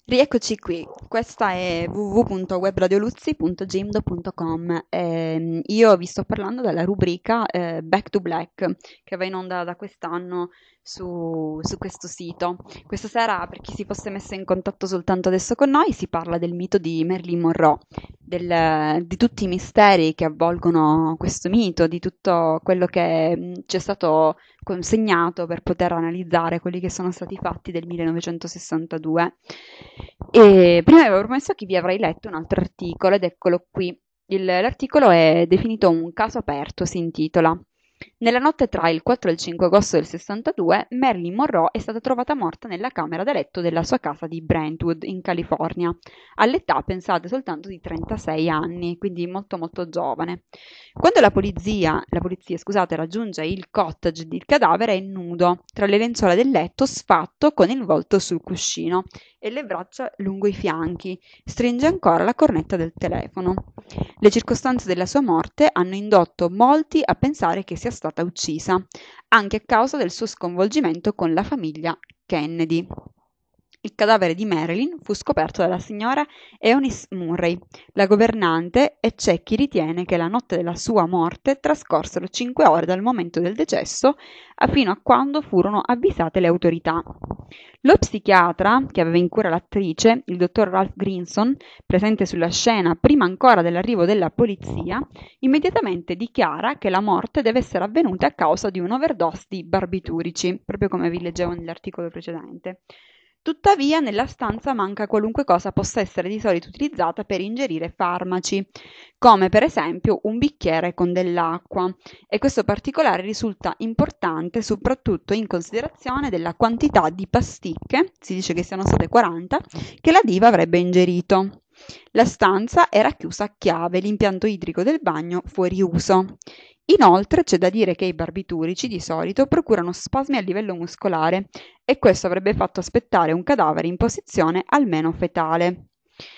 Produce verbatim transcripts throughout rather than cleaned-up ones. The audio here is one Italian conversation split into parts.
Rieccoci qui, questa è w w w punto webradioluzzi punto gimdo punto com. Ehm, io vi sto parlando della rubrica eh, Back to Black che va in onda da quest'anno su, su questo sito. Questa sera, per chi si fosse messo in contatto soltanto adesso con noi, si parla del mito di Marilyn Monroe, del- di tutti i misteri che avvolgono questo mito, di tutto quello che mh, ci è stato consegnato per poter analizzare quelli che sono stati i fatti del millenovecentosessantadue. E prima avevo promesso che vi avrei letto un altro articolo ed eccolo qui. Il- l'articolo è definito un caso aperto, si intitola. Nella notte tra il quattro e il cinque agosto del sessantadue, Marilyn Monroe è stata trovata morta nella camera da letto della sua casa di Brentwood, in California, all'età, pensate, soltanto di trentasei anni, quindi molto molto giovane. Quando la polizia, la polizia, scusate, raggiunge il cottage, il cadavere è nudo, tra le lenzuola del letto, sfatto, con il volto sul cuscino e le braccia lungo i fianchi. Stringe ancora la cornetta del telefono. Le circostanze della sua morte hanno indotto molti a pensare che sia stata uccisa, anche a causa del suo sconvolgimento con la famiglia Kennedy. Il cadavere di Marilyn fu scoperto dalla signora Eunice Murray, la governante, e c'è chi ritiene che la notte della sua morte trascorsero cinque ore dal momento del decesso a fino a quando furono avvisate le autorità. Lo psichiatra che aveva in cura l'attrice, il dottor Ralph Grinson, presente sulla scena prima ancora dell'arrivo della polizia, immediatamente dichiara che la morte deve essere avvenuta a causa di un'overdose di barbiturici, proprio come vi leggevo nell'articolo precedente. Tuttavia, nella stanza manca qualunque cosa possa essere di solito utilizzata per ingerire farmaci, come per esempio un bicchiere con dell'acqua, e questo particolare risulta importante soprattutto in considerazione della quantità di pasticche, si dice che siano state quaranta, che la diva avrebbe ingerito. La stanza era chiusa a chiave, l'impianto idrico del bagno fuori uso. Inoltre c'è da dire che i barbiturici di solito procurano spasmi a livello muscolare e questo avrebbe fatto aspettare un cadavere in posizione almeno fetale.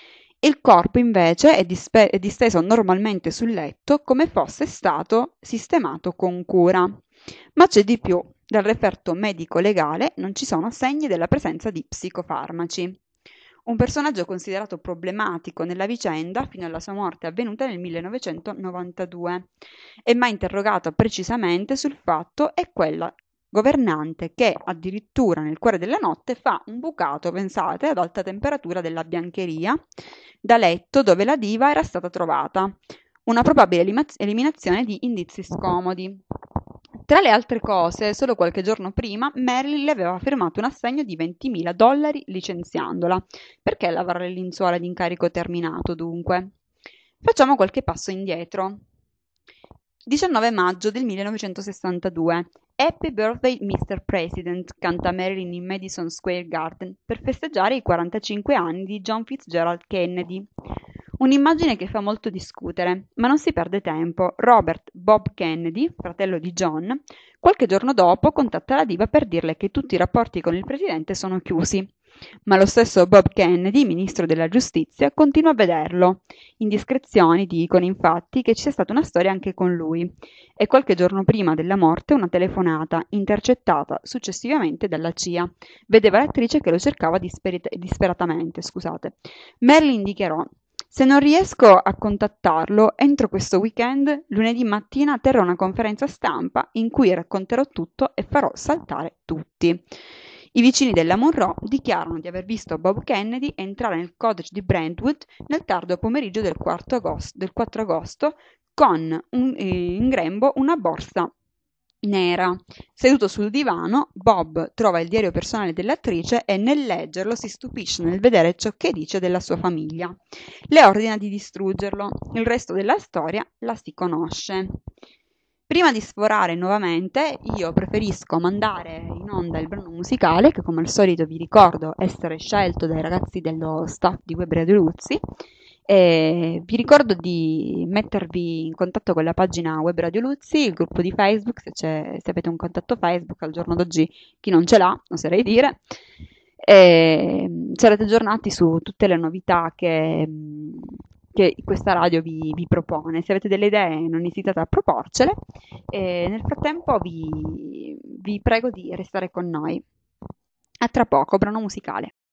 Il corpo invece è, dispe- è disteso normalmente sul letto come fosse stato sistemato con cura. Ma c'è di più. Dal referto medico-legale non ci sono segni della presenza di psicofarmaci. Un personaggio considerato problematico nella vicenda fino alla sua morte avvenuta nel millenovecentonovantadue e mai interrogato precisamente sul fatto è quella governante che addirittura nel cuore della notte fa un bucato, pensate, ad alta temperatura della biancheria da letto dove la diva era stata trovata, una probabile elima- eliminazione di indizi scomodi. Tra le altre cose, solo qualche giorno prima, Marilyn le aveva firmato un assegno di ventimila dollari licenziandola. Perché lavorare le lenzuola di incarico terminato, dunque? Facciamo qualche passo indietro. diciannove maggio del millenovecentosessantadue. Happy Birthday mister President, canta Marilyn in Madison Square Garden per festeggiare i quarantacinque anni di John Fitzgerald Kennedy. Un'immagine che fa molto discutere, ma non si perde tempo. Robert Bob Kennedy, fratello di John, qualche giorno dopo contatta la diva per dirle che tutti i rapporti con il presidente sono chiusi. Ma lo stesso Bob Kennedy, ministro della giustizia, continua a vederlo. Indiscrezioni dicono infatti che ci sia stata una storia anche con lui e qualche giorno prima della morte una telefonata, intercettata successivamente dalla C I A. Vedeva l'attrice che lo cercava disperit- disperatamente. Scusate. Marilyn dichiarò: se non riesco a contattarlo entro questo weekend, lunedì mattina terrò una conferenza stampa in cui racconterò tutto e farò saltare tutti. I vicini della Monroe dichiarano di aver visto Bob Kennedy entrare nel cottage di Brentwood nel tardo pomeriggio del quattro agosto, del quattro agosto con un, eh, in grembo una borsa nera. Seduto sul divano, Bob trova il diario personale dell'attrice e nel leggerlo si stupisce nel vedere ciò che dice della sua famiglia. Le ordina di distruggerlo. Il resto della storia la si conosce. Prima di sforare nuovamente, io preferisco mandare in onda il brano musicale, che come al solito vi ricordo essere scelto dai ragazzi dello staff di Web Radio Luzzi. E vi ricordo di mettervi in contatto con la pagina Web Radio Luzzi, il gruppo di Facebook, se, c'è, se avete un contatto Facebook, al giorno d'oggi chi non ce l'ha, oserei dire. E sarete aggiornati su tutte le novità che, che questa radio vi, vi propone. Se avete delle idee non esitate a proporcele. E nel frattempo vi, vi prego di restare con noi. A tra poco, brano musicale.